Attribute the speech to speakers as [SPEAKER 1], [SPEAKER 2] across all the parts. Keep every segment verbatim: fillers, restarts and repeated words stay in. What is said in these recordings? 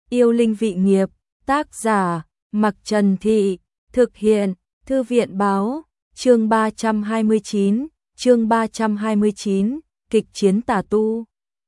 [SPEAKER 1] Yêu linh vị nghiệp, tác giả, Mặc Trần Thị, thực hiện, Thư viện báo, chương ba trăm hai mươi chín, chương ba trăm hai mươi chín, kịch chiến tà tu.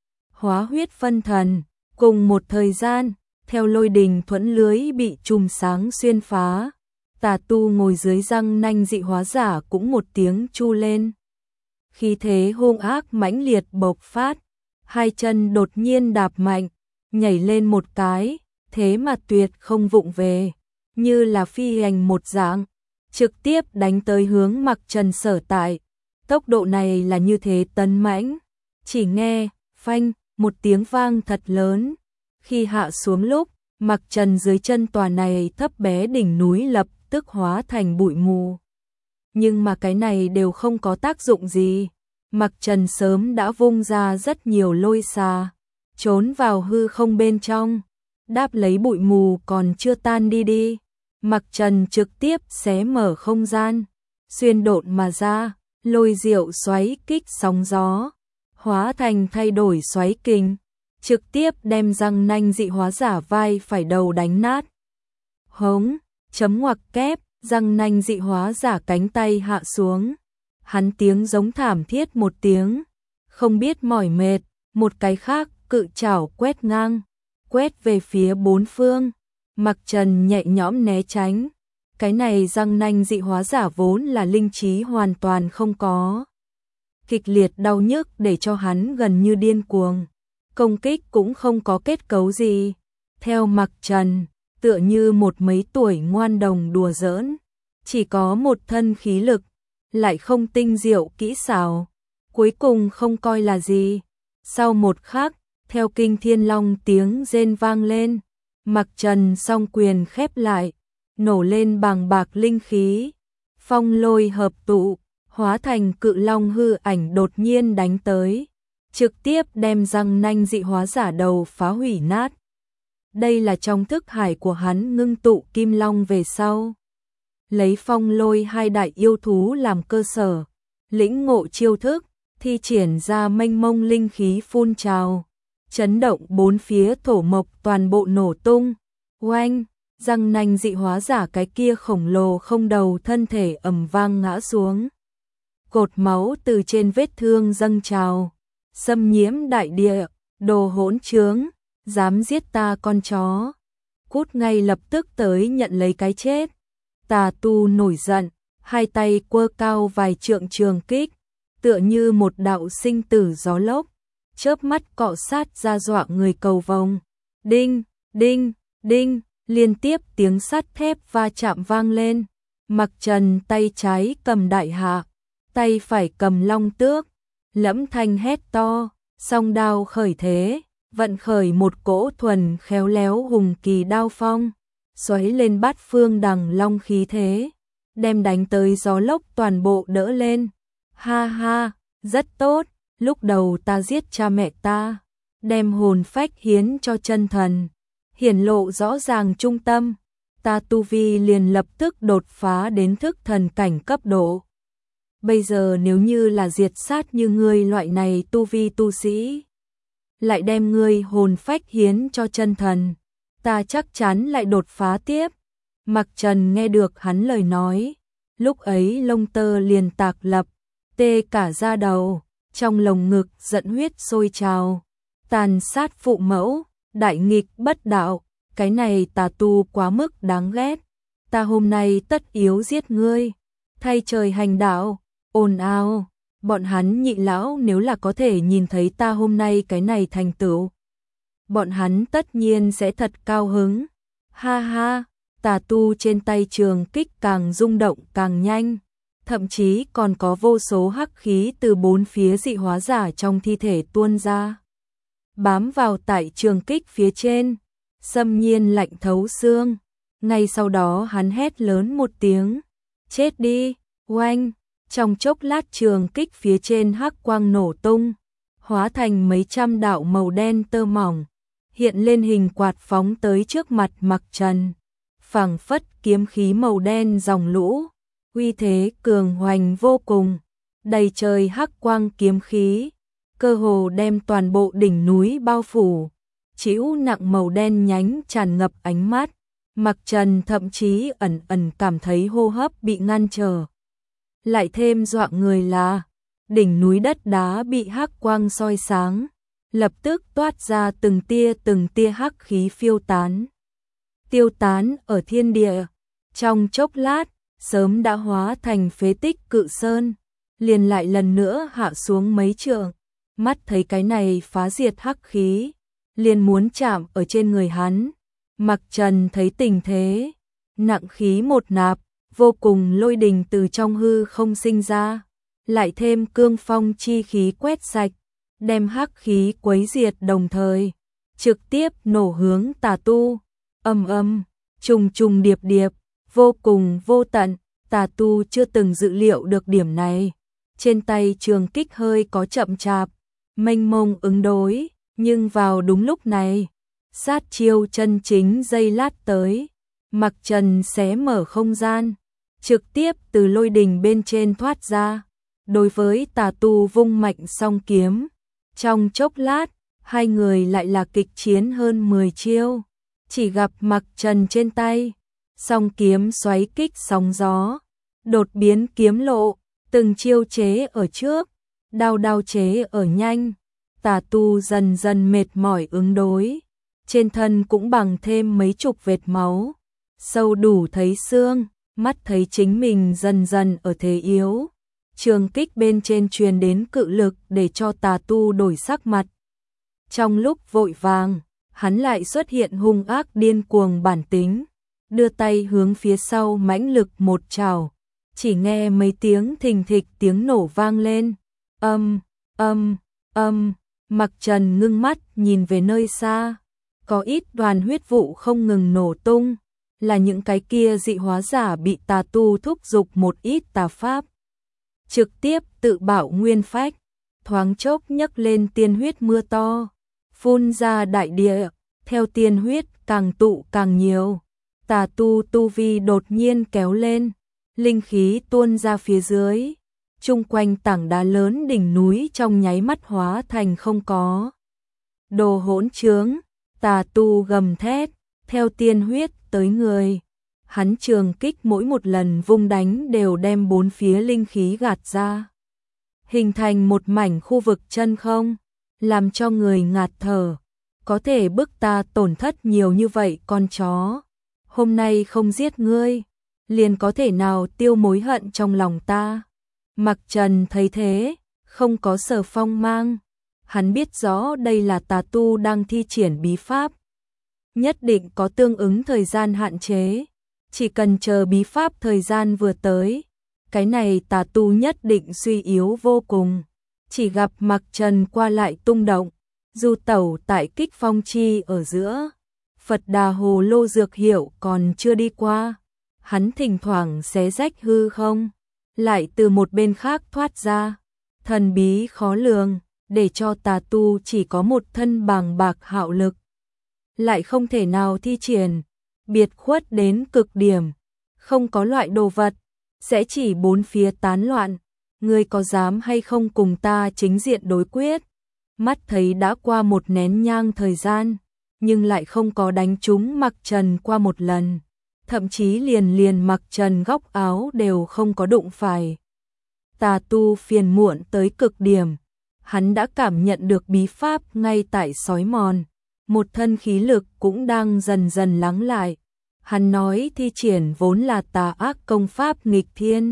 [SPEAKER 1] Hóa huyết phân thần, cùng một thời gian, theo lôi đình thuẫn lưới bị chùm sáng xuyên phá, tà tu ngồi dưới răng nanh dị hóa giả cũng một tiếng chu lên. Khí thế hung ác mãnh liệt bộc phát, hai chân đột nhiên đạp mạnh, nhảy lên một cái, thế mà tuyệt không vụng về, như là phi hành một dạng, trực tiếp đánh tới hướng Mặc Trần sở tại. Tốc độ này là như thế tấn mãnh, chỉ nghe phanh một tiếng vang thật lớn, khi hạ xuống lúc, Mặc Trần dưới chân tòa này thấp bé đỉnh núi lập tức hóa thành bụi mù. Nhưng mà cái này đều không có tác dụng gì. Mặc Trần sớm đã vung ra rất nhiều lôi xà, trốn vào hư không bên trong, đáp lấy bụi mù còn chưa tan đi đi. Mặc Trần trực tiếp xé mở không gian, xuyên độn mà ra, lôi diệu xoáy kích sóng gió, hóa thành thay đổi xoáy kình, trực tiếp đem răng nanh dị hóa giả vai phải đầu đánh nát. Hống, chấm ngoặc kép, răng nanh dị hóa giả cánh tay hạ xuống. Hắn tiếng giống thảm thiết một tiếng, không biết mỏi mệt, một cái khác cự chảo quét ngang, quét về phía bốn phương. Mặc Trần nhẹ nhõm né tránh, cái này răng nanh dị hóa giả vốn là linh trí hoàn toàn không có. Kịch liệt đau nhức để cho hắn gần như điên cuồng, công kích cũng không có kết cấu gì. Theo Mặc Trần, tựa như một mấy tuổi ngoan đồng đùa giỡn, chỉ có một thân khí lực, lại không tinh diệu kỹ xảo, cuối cùng không coi là gì. Sau một khắc, theo kinh thiên long tiếng rên vang lên, Mặc Trần song quyền khép lại, nổ lên bàng bạc linh khí, phong lôi hợp tụ, hóa thành cự long hư ảnh đột nhiên đánh tới, trực tiếp đem răng nanh dị hóa giả đầu phá hủy nát. Đây là trong thức hải của hắn ngưng tụ kim long về sau, lấy phong lôi hai đại yêu thú làm cơ sở, lĩnh ngộ chiêu thức, thi triển ra mênh mông linh khí phun trào, chấn động bốn phía thổ mộc toàn bộ nổ tung. Oanh, răng nanh dị hóa giả cái kia khổng lồ không đầu thân thể ầm vang ngã xuống. Cột máu từ trên vết thương dâng trào, xâm nhiễm đại địa, đồ hỗn trướng, dám giết ta con chó. Cút ngay lập tức tới nhận lấy cái chết. Tà tu nổi giận, hai tay quơ cao vài trượng trường kích, tựa như một đạo sinh tử gió lốc, chớp mắt cọ sát ra dọa người cầu vồng. Đinh, đinh, đinh, liên tiếp tiếng sắt thép va chạm vang lên. Mặc Trần tay trái cầm đại hạ, tay phải cầm long tước, lẫm thanh hét to, song đao khởi thế, vận khởi một cỗ thuần khéo léo hùng kỳ đao phong, xoáy lên bát phương đằng long khí thế, đem đánh tới gió lốc toàn bộ đỡ lên. Ha ha, rất tốt, lúc đầu ta giết cha mẹ ta, đem hồn phách hiến cho chân thần, hiển lộ rõ ràng trung tâm, ta tu vi liền lập tức đột phá đến thức thần cảnh cấp độ. Bây giờ nếu như là diệt sát như ngươi loại này tu vi tu sĩ, lại đem ngươi hồn phách hiến cho chân thần, ta chắc chắn lại đột phá tiếp. Mặc Trần nghe được hắn lời nói, lúc ấy lông tơ liền tạc lập, tê cả da đầu, trong lồng ngực giận huyết sôi trào, tàn sát phụ mẫu, đại nghịch bất đạo, cái này tà tu quá mức đáng ghét, ta hôm nay tất yếu giết ngươi, thay trời hành đạo. Ồn ào, bọn hắn nhị lão nếu là có thể nhìn thấy ta hôm nay cái này thành tựu, bọn hắn tất nhiên sẽ thật cao hứng. Ha ha, tà tu trên tay trường kích càng rung động càng nhanh, thậm chí còn có vô số hắc khí từ bốn phía dị hóa giả trong thi thể tuôn ra, bám vào tại trường kích phía trên, xâm nhiên lạnh thấu xương. Ngay sau đó hắn hét lớn một tiếng, chết đi. Oanh, trong chốc lát trường kích phía trên hắc quang nổ tung, hóa thành mấy trăm đạo màu đen tơ mỏng, hiện lên hình quạt phóng tới trước mặt Mặc Trần, phảng phất kiếm khí màu đen dòng lũ, uy thế cường hoành vô cùng, đầy trời hắc quang kiếm khí, cơ hồ đem toàn bộ đỉnh núi bao phủ, trĩu nặng màu đen nhánh tràn ngập ánh mắt. Mặc Trần thậm chí ẩn ẩn cảm thấy hô hấp bị ngăn trở. Lại thêm dọa người là đỉnh núi đất đá bị hắc quang soi sáng, lập tức toát ra từng tia từng tia hắc khí phiêu tán. Tiêu tán ở thiên địa, trong chốc lát, sớm đã hóa thành phế tích cự sơn, liền lại lần nữa hạ xuống mấy trượng. Mắt thấy cái này phá diệt hắc khí, liền muốn chạm ở trên người hắn. Mặc Trần thấy tình thế, nặng khí một nạp, vô cùng lôi đình từ trong hư không sinh ra, lại thêm cương phong chi khí quét sạch, đem hắc khí quấy diệt đồng thời, trực tiếp nổ hướng Tà Tu. Ầm ầm, trùng trùng điệp điệp, vô cùng vô tận. Tà Tu chưa từng dự liệu được điểm này, trên tay trường kích hơi có chậm chạp, mênh mông ứng đối, nhưng vào đúng lúc này, sát chiêu chân chính giây lát tới. Mặc Trần xé mở không gian, trực tiếp từ lôi đình bên trên thoát ra, đối với Tà Tu vung mạnh song kiếm. Trong chốc lát, hai người lại là kịch chiến hơn mười chiêu, chỉ gặp Mặc Trần trên tay, song kiếm xoáy kích sóng gió, đột biến kiếm lộ, từng chiêu chế ở trước, đao đao chế ở nhanh. Tà Tu dần dần mệt mỏi ứng đối, trên thân cũng bằng thêm mấy chục vệt máu, sâu đủ thấy xương, mắt thấy chính mình dần dần ở thế yếu. Trường kích bên trên truyền đến cự lực để cho Tà Tu đổi sắc mặt. Trong lúc vội vàng, hắn lại xuất hiện hung ác điên cuồng bản tính, đưa tay hướng phía sau mãnh lực một trảo, chỉ nghe mấy tiếng thình thịch tiếng nổ vang lên. Âm, âm, âm, Mặc Trần ngưng mắt nhìn về nơi xa, có ít đoàn huyết vụ không ngừng nổ tung, là những cái kia dị hóa giả bị Tà Tu thúc giục một ít tà pháp, trực tiếp tự bạo nguyên phách, thoáng chốc nhấc lên tiên huyết mưa to, phun ra đại địa, theo tiên huyết càng tụ càng nhiều. Tà Tu tu vi đột nhiên kéo lên, linh khí tuôn ra phía dưới, chung quanh tảng đá lớn đỉnh núi trong nháy mắt hóa thành không có. Đồ hỗn trướng, Tà Tu gầm thét, theo tiên huyết tới người. Hắn trường kích mỗi một lần vung đánh đều đem bốn phía linh khí gạt ra, hình thành một mảnh khu vực chân không, làm cho người ngạt thở. Có thể bức ta tổn thất nhiều như vậy con chó, hôm nay không giết ngươi, liền có thể nào tiêu mối hận trong lòng ta. Mặc Trần thấy thế, không có sở phong mang, hắn biết rõ đây là Tà Tu đang thi triển bí pháp, nhất định có tương ứng thời gian hạn chế, chỉ cần chờ bí pháp thời gian vừa tới, cái này Tà Tu nhất định suy yếu vô cùng. Chỉ gặp Mặc Trần qua lại tung động, du tẩu tại kích phong chi ở giữa, Phật Đà Hồ Lô dược hiệu còn chưa đi qua, hắn thỉnh thoảng xé rách hư không, lại từ một bên khác thoát ra, thần bí khó lường, để cho Tà Tu chỉ có một thân bàng bạc hạo lực, lại không thể nào thi triển, biệt khuất đến cực điểm, không có loại đồ vật, sẽ chỉ bốn phía tán loạn. Ngươi có dám hay không cùng ta chính diện đối quyết? Mắt thấy đã qua một nén nhang thời gian, nhưng lại không có đánh trúng Mặc Trần qua một lần, thậm chí liền liền Mặc Trần góc áo đều không có đụng phải. Tà Tu phiền muộn tới cực điểm, hắn đã cảm nhận được bí pháp ngay tại sói mòn, một thân khí lực cũng đang dần dần lắng lại. Hắn nói thi triển vốn là tà ác công pháp nghịch thiên,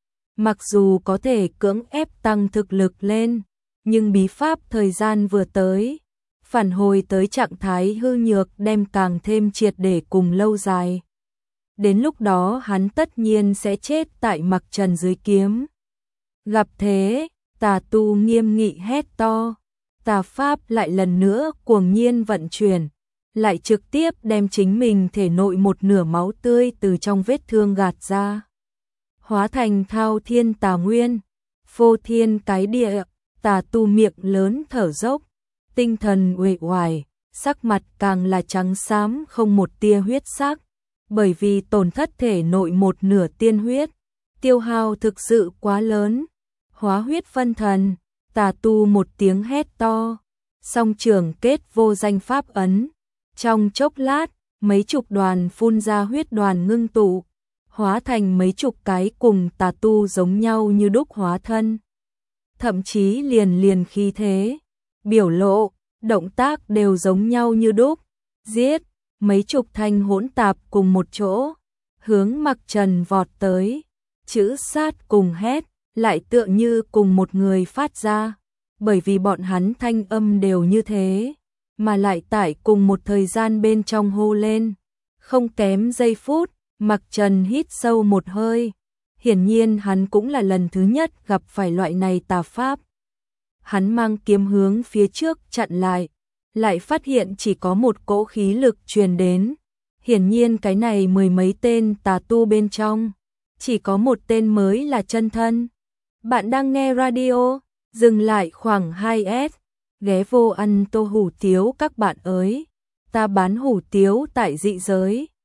[SPEAKER 1] mặc dù có thể cưỡng ép tăng thực lực lên, nhưng bí pháp thời gian vừa tới, phản hồi tới trạng thái hư nhược đem càng thêm triệt để cùng lâu dài. Đến lúc đó hắn tất nhiên sẽ chết tại Mặc Trần dưới kiếm. Gặp thế, Tà Tu nghiêm nghị hét to, tà pháp lại lần nữa cuồng nhiên vận chuyển, lại trực tiếp đem chính mình thể nội một nửa máu tươi từ trong vết thương gạt ra, hóa thành thao thiên tà nguyên, phô thiên cái địa. Tà Tu miệng lớn thở dốc, tinh thần uể oải, sắc mặt càng là trắng xám không một tia huyết sắc, bởi vì tổn thất thể nội một nửa tiên huyết, tiêu hao thực sự quá lớn. Hóa huyết phân thần, Tà Tu một tiếng hét to, song trường kết vô danh pháp ấn. Trong chốc lát, mấy chục đoàn phun ra huyết đoàn ngưng tụ, hóa thành mấy chục cái cùng tà tu giống nhau như đúc hóa thân. Thậm chí liền liền khí thế, biểu lộ, động tác đều giống nhau như đúc. Giết, mấy chục thanh hỗn tạp cùng một chỗ, hướng Mặc Trần vọt tới. Chữ sát cùng hét, lại tựa như cùng một người phát ra, bởi vì bọn hắn thanh âm đều như thế, mà lại tại cùng một thời gian bên trong hô lên. Không kém giây phút, Mặc Trần hít sâu một hơi, hiển nhiên hắn cũng là lần thứ nhất gặp phải loại này tà pháp. Hắn mang kiếm hướng phía trước chặn lại, lại phát hiện chỉ có một cỗ khí lực truyền đến. Hiển nhiên cái này mười mấy tên tà tu bên trong, chỉ có một tên mới là chân thân. Bạn đang nghe radio, dừng lại khoảng hai S, ghé vô ăn tô hủ tiếu các bạn ơi. Ta bán hủ tiếu tại dị giới.